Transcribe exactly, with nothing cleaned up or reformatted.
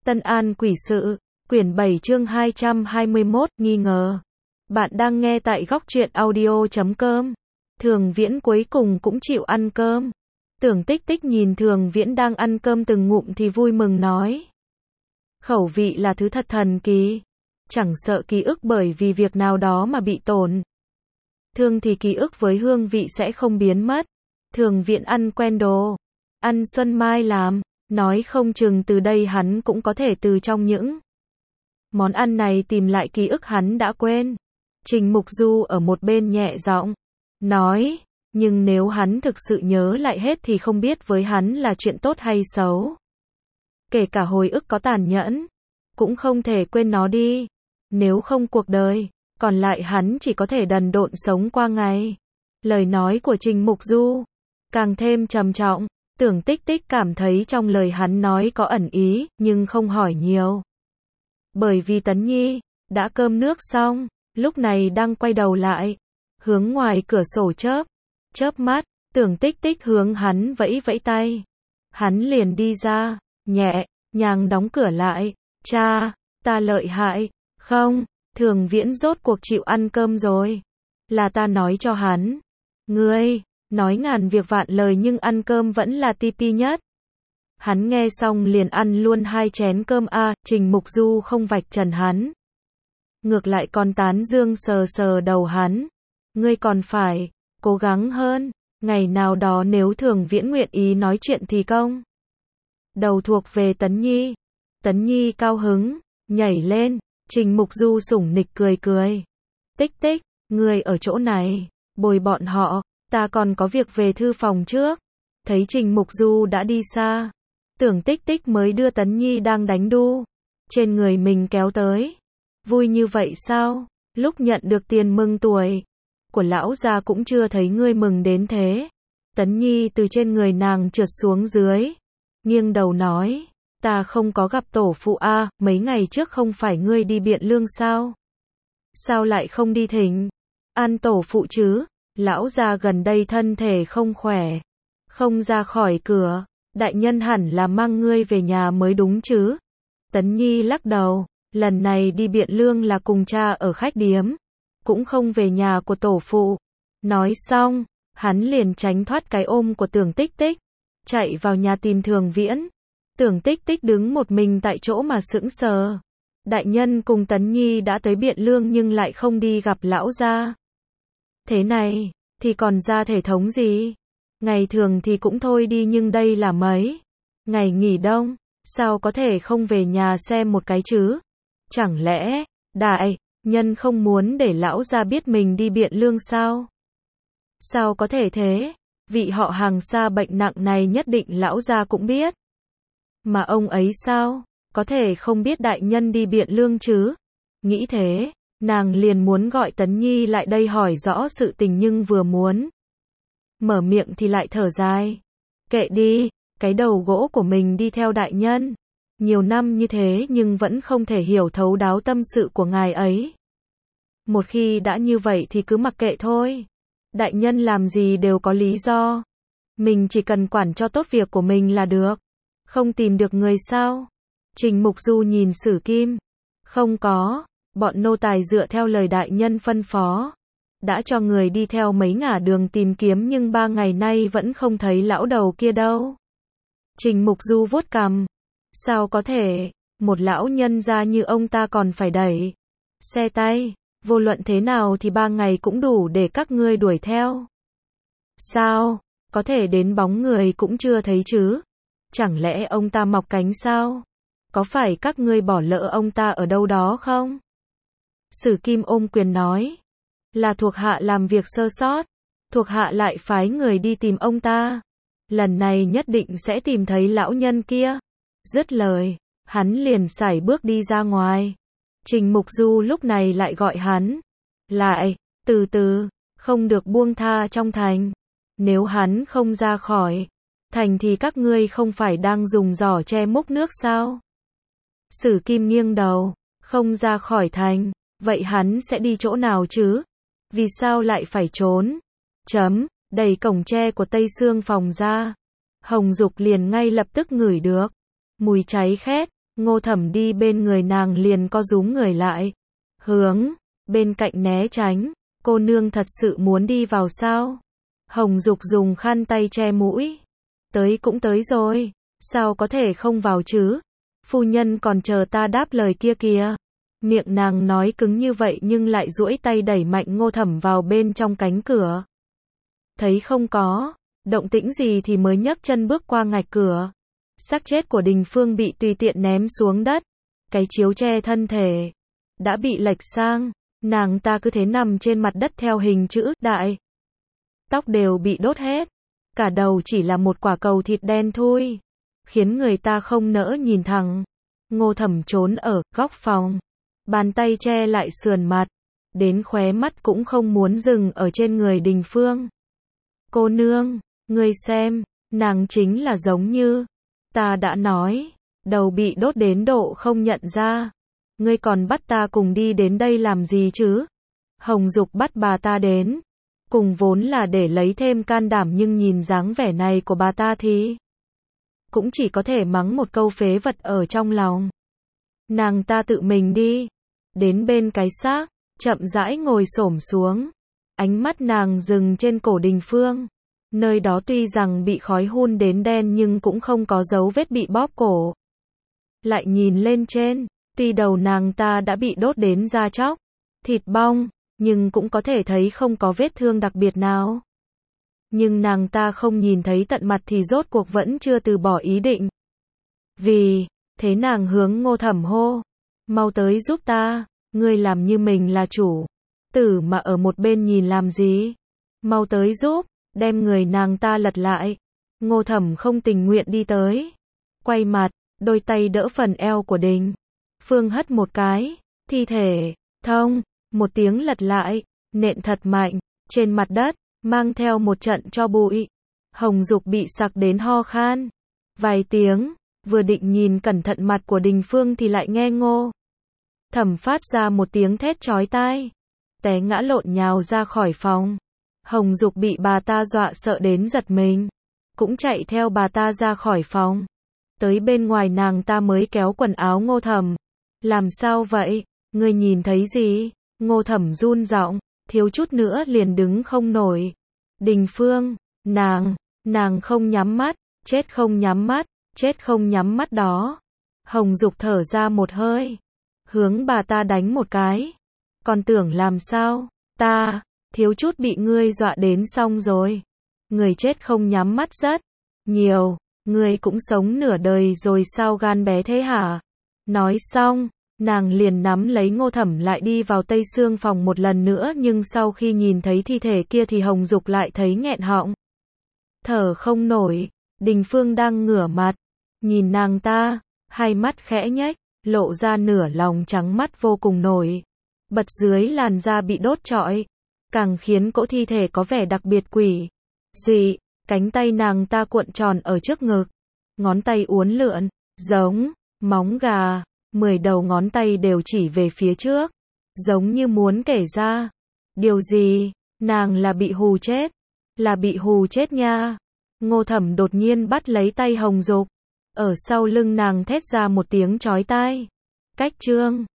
Tân An Quỷ Sự, quyển bảy chương hai trăm hai mươi mốt, nghi ngờ. Bạn đang nghe tại góc truyện audio chấm com. Thường Viễn cuối cùng cũng chịu ăn cơm. Tưởng Tích Tích nhìn Thường Viễn đang ăn cơm từng ngụm thì vui mừng nói. Khẩu vị là thứ thật thần kỳ. Chẳng sợ ký ức bởi vì việc nào đó mà bị tổn thương thì ký ức với hương vị sẽ không biến mất. Thường Viễn ăn quen đồ ăn Xuân Mai làm, nói không chừng từ đây hắn cũng có thể từ trong những món ăn này tìm lại ký ức hắn đã quên. Trình Mục Du ở một bên nhẹ giọng nói, nhưng nếu hắn thực sự nhớ lại hết thì không biết với hắn là chuyện tốt hay xấu. Kể cả hồi ức có tàn nhẫn, cũng không thể quên nó đi. Nếu không cuộc đời còn lại hắn chỉ có thể đần độn sống qua ngày. Lời nói của Trình Mục Du càng thêm trầm trọng. Tưởng Tích Tích cảm thấy trong lời hắn nói có ẩn ý, nhưng không hỏi nhiều. Bởi vì Tấn Nhi đã cơm nước xong, lúc này đang quay đầu lại, hướng ngoài cửa sổ chớp, chớp mắt. Tưởng Tích Tích hướng hắn vẫy vẫy tay. Hắn liền đi ra, nhẹ nhàng đóng cửa lại. Cha, ta lợi hại, không? Thường Viễn rốt cuộc chịu ăn cơm rồi. Là ta nói cho hắn. Ngươi nói ngàn việc vạn lời nhưng ăn cơm vẫn là ti pi nhất. Hắn nghe xong liền ăn luôn hai chén cơm a. À, Trình Mục Du không vạch trần hắn, ngược lại còn tán dương sờ sờ đầu hắn. Ngươi còn phải cố gắng hơn, ngày nào đó nếu Thường Viễn nguyện ý nói chuyện thì công đầu thuộc về Tấn Nhi. Tấn Nhi cao hứng nhảy lên. Trình Mục Du sủng nịch cười cười. Tích Tích, ngươi ở chỗ này bồi bọn họ, ta còn có việc về thư phòng trước. Thấy Trình Mục Du đã đi xa, Tưởng Tích Tích mới đưa Tấn Nhi đang đánh đu trên người mình kéo tới. Vui như vậy sao? Lúc nhận được tiền mừng tuổi của lão gia cũng chưa thấy ngươi mừng đến thế. Tấn Nhi từ trên người nàng trượt xuống dưới, nghiêng đầu nói, ta không có gặp tổ phụ a. À, mấy ngày trước không phải ngươi đi Biện Lương sao? Sao lại không đi thỉnh an tổ phụ chứ? Lão gia gần đây thân thể không khỏe, không ra khỏi cửa. Đại nhân hẳn là mang ngươi về nhà mới đúng chứ? Tấn Nhi lắc đầu, lần này đi Biện Lương là cùng cha ở khách điếm, cũng không về nhà của tổ phụ. Nói xong, hắn liền tránh thoát cái ôm của Tưởng Tích Tích, chạy vào nhà tìm Thường Viễn. Tưởng Tích Tích đứng một mình tại chỗ mà sững sờ. Đại nhân cùng Tấn Nhi đã tới Biện Lương nhưng lại không đi gặp lão gia. Thế này thì còn ra thể thống gì? Ngày thường thì cũng thôi đi nhưng đây là mấy ngày nghỉ đông, sao có thể không về nhà xem một cái chứ? Chẳng lẽ đại nhân không muốn để lão gia biết mình đi Biện Lương sao? Sao có thể thế? Vị họ hàng xa bệnh nặng này nhất định lão gia cũng biết. Mà ông ấy sao có thể không biết đại nhân đi Biện Lương chứ? Nghĩ thế, nàng liền muốn gọi Tấn Nhi lại đây hỏi rõ sự tình nhưng vừa muốn mở miệng thì lại thở dài. Kệ đi, cái đầu gỗ của mình đi theo đại nhân nhiều năm như thế nhưng vẫn không thể hiểu thấu đáo tâm sự của ngài ấy. Một khi đã như vậy thì cứ mặc kệ thôi. Đại nhân làm gì đều có lý do. Mình chỉ cần quản cho tốt việc của mình là được. Không tìm được người sao? Trình Mục Du nhìn Sử Kim. Không có, bọn nô tài dựa theo lời đại nhân phân phó, đã cho người đi theo mấy ngả đường tìm kiếm nhưng ba ngày nay vẫn không thấy lão đầu kia đâu. Trình Mục Du vuốt cằm. Sao có thể, một lão nhân gia như ông ta còn phải đẩy xe tay, vô luận thế nào thì ba ngày cũng đủ để các ngươi đuổi theo. Sao, có thể đến bóng người cũng chưa thấy chứ? Chẳng lẽ ông ta mọc cánh sao? Có phải các ngươi bỏ lỡ ông ta ở đâu đó không? Sử Kim ôm quyền nói. Là thuộc hạ làm việc sơ sót. Thuộc hạ lại phái người đi tìm ông ta. Lần này nhất định sẽ tìm thấy lão nhân kia. Dứt lời, hắn liền sải bước đi ra ngoài. Trình Mục Du lúc này lại gọi hắn. Lại, từ từ, không được buông tha trong thành. Nếu hắn không ra khỏi thành thì các ngươi không phải đang dùng giỏ che múc nước sao? Sử Kim nghiêng đầu. Không ra khỏi thành, vậy hắn sẽ đi chỗ nào chứ? Vì sao lại phải trốn? Chấm, đẩy cổng tre của Tây Sương phòng ra. Hồng Dục liền ngay lập tức ngửi được mùi cháy khét Ngô Thẩm đi bên người nàng liền co rúm người lại, hướng bên cạnh né tránh. Cô nương thật sự muốn đi vào sao? Hồng Dục dùng khăn tay che mũi. Tới cũng tới rồi, sao có thể không vào chứ? Phu nhân còn chờ ta đáp lời kia kìa. Miệng nàng nói cứng như vậy nhưng lại duỗi tay đẩy mạnh Ngô Thẩm vào bên trong cánh cửa. Thấy không có động tĩnh gì thì mới nhấc chân bước qua ngạch cửa. Xác chết của Đình Phương bị tùy tiện ném xuống đất. Cái chiếu che thân thể đã bị lệch sang, nàng ta cứ thế nằm trên mặt đất theo hình chữ đại. Tóc đều bị đốt hết, cả đầu chỉ là một quả cầu thịt đen thui, khiến người ta không nỡ nhìn thẳng. Ngô Thẩm trốn ở góc phòng, bàn tay che lại sườn mặt, đến khóe mắt cũng không muốn dừng ở trên người Đình Phương. Cô nương, ngươi xem, nàng chính là giống như ta đã nói, đầu bị đốt đến độ không nhận ra. Ngươi còn bắt ta cùng đi đến đây làm gì chứ? Hồng Dục bắt bà ta đến, cùng vốn là để lấy thêm can đảm nhưng nhìn dáng vẻ này của bà ta thì cũng chỉ có thể mắng một câu phế vật ở trong lòng. Nàng ta tự mình đi đến bên cái xác, chậm rãi ngồi xổm xuống. Ánh mắt nàng dừng trên cổ Đình Phương. Nơi đó tuy rằng bị khói hun đến đen nhưng cũng không có dấu vết bị bóp cổ. Lại nhìn lên trên, tuy đầu nàng ta đã bị đốt đến da chóc, thịt bong, nhưng cũng có thể thấy không có vết thương đặc biệt nào. Nhưng nàng ta không nhìn thấy tận mặt thì rốt cuộc vẫn chưa từ bỏ ý định. Vì thế nàng hướng Ngô Thẩm hô, mau tới giúp ta, ngươi làm như mình là chủ tử mà ở một bên nhìn làm gì, mau tới giúp. Đem người nàng ta lật lại. Ngô Thẩm không tình nguyện đi tới, quay mặt, đôi tay đỡ phần eo của Đình Phương hất một cái, thi thể thông một tiếng lật lại, nện thật mạnh trên mặt đất, mang theo một trận tro bụi. Hồng Dục bị sặc đến ho khan vài tiếng, vừa định nhìn cẩn thận mặt của Đình Phương thì lại nghe Ngô Thẩm phát ra một tiếng thét chói tai, té ngã lộn nhào ra khỏi phòng. Hồng Dục bị bà ta dọa sợ đến giật mình, cũng chạy theo bà ta ra khỏi phòng. Tới bên ngoài nàng ta mới kéo quần áo Ngô Thẩm. Làm sao vậy? Ngươi nhìn thấy gì? Ngô Thẩm run giọng, thiếu chút nữa liền đứng không nổi. Đình Phương, nàng, nàng không nhắm mắt, chết không nhắm mắt, chết không nhắm mắt đó. Hồng Dục thở ra một hơi, hướng bà ta đánh một cái. Còn tưởng làm sao? Ta thiếu chút bị ngươi dọa đến xong rồi. Người chết không nhắm mắt rất nhiều, ngươi cũng sống nửa đời rồi sao gan bé thế hả? Nói xong, nàng liền nắm lấy Ngô Thẩm lại đi vào Tây Sương phòng một lần nữa, nhưng sau khi nhìn thấy thi thể kia thì Hồng Dục lại thấy nghẹn họng, thở không nổi. Đình Phương đang ngửa mặt nhìn nàng ta, hai mắt khẽ nhếch, lộ ra nửa lòng trắng mắt vô cùng nổi bật dưới làn da bị đốt trọi, càng khiến cỗ thi thể có vẻ đặc biệt quỷ dị. Cánh tay nàng ta cuộn tròn ở trước ngực, ngón tay uốn lượn, giống móng gà, mười đầu ngón tay đều chỉ về phía trước, giống như muốn kể ra điều gì. Nàng là bị hù chết, là bị hù chết nha. Ngô Thẩm đột nhiên bắt lấy tay Hồng Dục, ở sau lưng nàng thét ra một tiếng chói tai. Cách chương